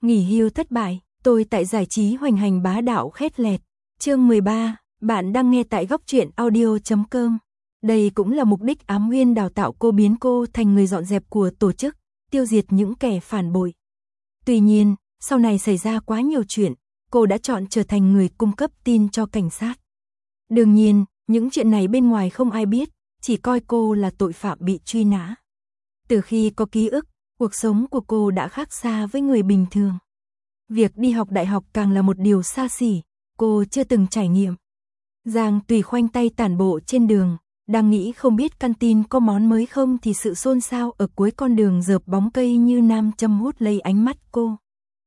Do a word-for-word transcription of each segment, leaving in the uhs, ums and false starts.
Nghỉ hưu thất bại, tôi tại giải trí hoành hành bá đạo khét lẹt. Chương mười ba, bạn đang nghe tại góc truyện audio chấm com. Đây cũng là mục đích Ám Nguyên đào tạo cô, biến cô thành người dọn dẹp của tổ chức, tiêu diệt những kẻ phản bội. Tuy nhiên, sau này xảy ra quá nhiều chuyện, cô đã chọn trở thành người cung cấp tin cho cảnh sát. Đương nhiên, những chuyện này bên ngoài không ai biết, chỉ coi cô là tội phạm bị truy nã. Từ khi có ký ức, cuộc sống của cô đã khác xa với người bình thường. Việc đi học đại học càng là một điều xa xỉ, cô chưa từng trải nghiệm. Giang Tùy khoanh tay tản bộ trên đường, đang nghĩ không biết căn tin có món mới không thì sự xôn xao ở cuối con đường dợp bóng cây như nam châm hút lấy ánh mắt cô.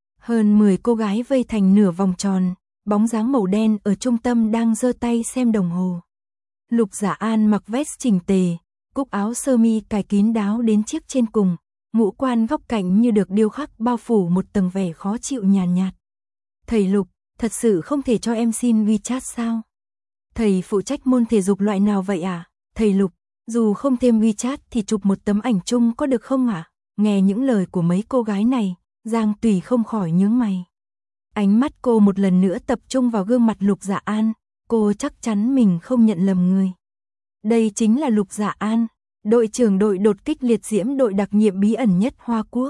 Hơn mười cô gái vây thành nửa vòng tròn, bóng dáng màu đen ở trung tâm đang giơ tay xem đồng hồ. Lục Dạ An mặc vest chỉnh tề, cúc áo sơ mi cài kín đáo đến chiếc trên cùng, ngũ quan góc cạnh như được điêu khắc bao phủ một tầng vẻ khó chịu nhàn nhạt, nhạt. Thầy Lục, thật sự không thể cho em xin WeChat sao? Thầy phụ trách môn thể dục loại nào vậy à? Thầy Lục, dù không thêm WeChat thì chụp một tấm ảnh chung có được không ạ? À? Nghe những lời của mấy cô gái này, Giang Tùy không khỏi nhướng mày. Ánh mắt cô một lần nữa tập trung vào gương mặt Lục Dạ An, cô chắc chắn mình không nhận lầm người. Đây chính là Lục Dạ An, đội trưởng đội đột kích liệt diễm đội đặc nhiệm bí ẩn nhất Hoa Quốc.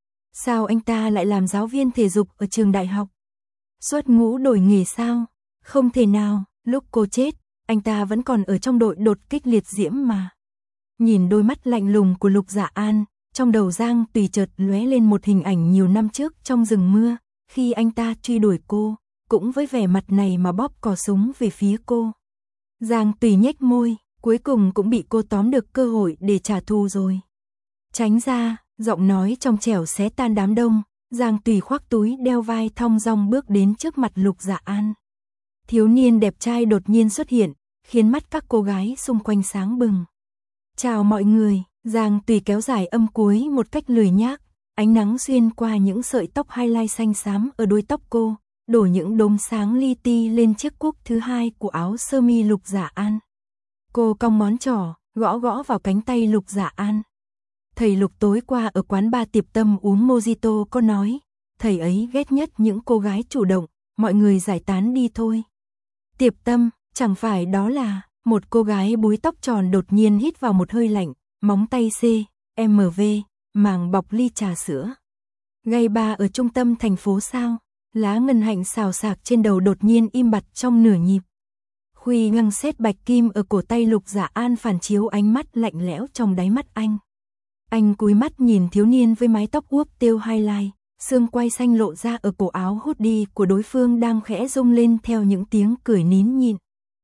Sao anh ta lại làm giáo viên thể dục ở trường đại học? Xuất ngũ đổi nghề sao? Không thể nào, lúc cô chết, anh ta vẫn còn ở trong đội đột kích liệt diễm mà. Nhìn đôi mắt lạnh lùng của Lục Dạ An, trong đầu Giang Tùy chợt lóe lên một hình ảnh nhiều năm trước trong rừng mưa, khi anh ta truy đuổi cô, cũng với vẻ mặt này mà bóp cò súng về phía cô. Giang Tùy nhếch môi, cuối cùng cũng bị cô tóm được cơ hội để trả thù rồi. Tránh ra, giọng nói trong trẻo xé tan đám đông, Giang Tùy khoác túi đeo vai thong dong bước đến trước mặt Lục Dạ An. Thiếu niên đẹp trai đột nhiên xuất hiện, khiến mắt các cô gái xung quanh sáng bừng. Chào mọi người, Giang Tùy kéo dài âm cuối một cách lười nhác, ánh nắng xuyên qua những sợi tóc highlight xanh xám ở đuôi tóc cô, đổ những đốm sáng li ti lên chiếc cúc thứ hai của áo sơ mi Lục Dạ An. Cô cong ngón trỏ, gõ gõ vào cánh tay Lục Dạ An. Thầy Lục tối qua ở quán bar Tiệp Tâm uống mojito có nói, thầy ấy ghét nhất những cô gái chủ động, mọi người giải tán đi thôi. Tiệp Tâm, chẳng phải đó là, một cô gái búi tóc tròn đột nhiên hít vào một hơi lạnh, móng tay C, M V, màng bọc ly trà sữa. Gay bar ở trung tâm thành phố sao? Lá ngân hạnh xào xạc trên đầu đột nhiên im bặt trong nửa nhịp. Khuy ngăng xét bạch kim ở cổ tay Lục Dạ An phản chiếu ánh mắt lạnh lẽo trong đáy mắt anh. Anh cúi mắt nhìn thiếu niên với mái tóc uốp têu highlight, xương quai xanh lộ ra ở cổ áo hoodie của đối phương đang khẽ rung lên theo những tiếng cười nín nhịn.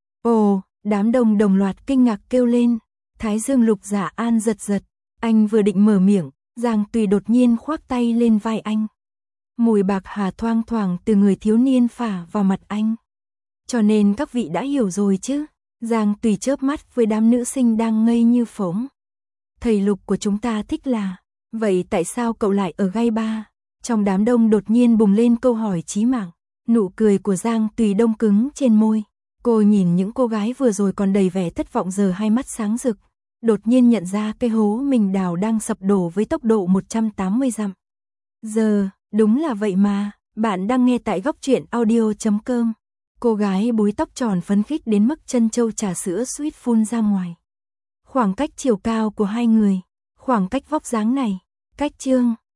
Ồ, đám đông đồng loạt kinh ngạc kêu lên, thái dương Lục Dạ An giật giật, anh vừa định mở miệng, Giang Tùy đột nhiên khoác tay lên vai anh. Mùi bạc hà thoang thoảng từ người thiếu niên phả vào mặt anh. Cho nên các vị đã hiểu rồi chứ? Giang Tùy chớp mắt với đám nữ sinh đang ngây như phỗng. Thầy Lục của chúng ta thích là, vậy tại sao cậu lại ở gay bar? Trong đám đông đột nhiên bùng lên câu hỏi chí mạng. Nụ cười của Giang Tùy đông cứng trên môi. Cô nhìn những cô gái vừa rồi còn đầy vẻ thất vọng giờ hai mắt sáng rực. Đột nhiên nhận ra cái hố mình đào đang sập đổ với tốc độ một trăm tám mươi dặm. Giờ, đúng là vậy mà, bạn đang nghe tại góc truyện audio chấm com. Cô gái búi tóc tròn phấn khích đến mức chân châu trà sữa suýt phun ra ngoài. Khoảng cách chiều cao của hai người, khoảng cách vóc dáng này, cách chương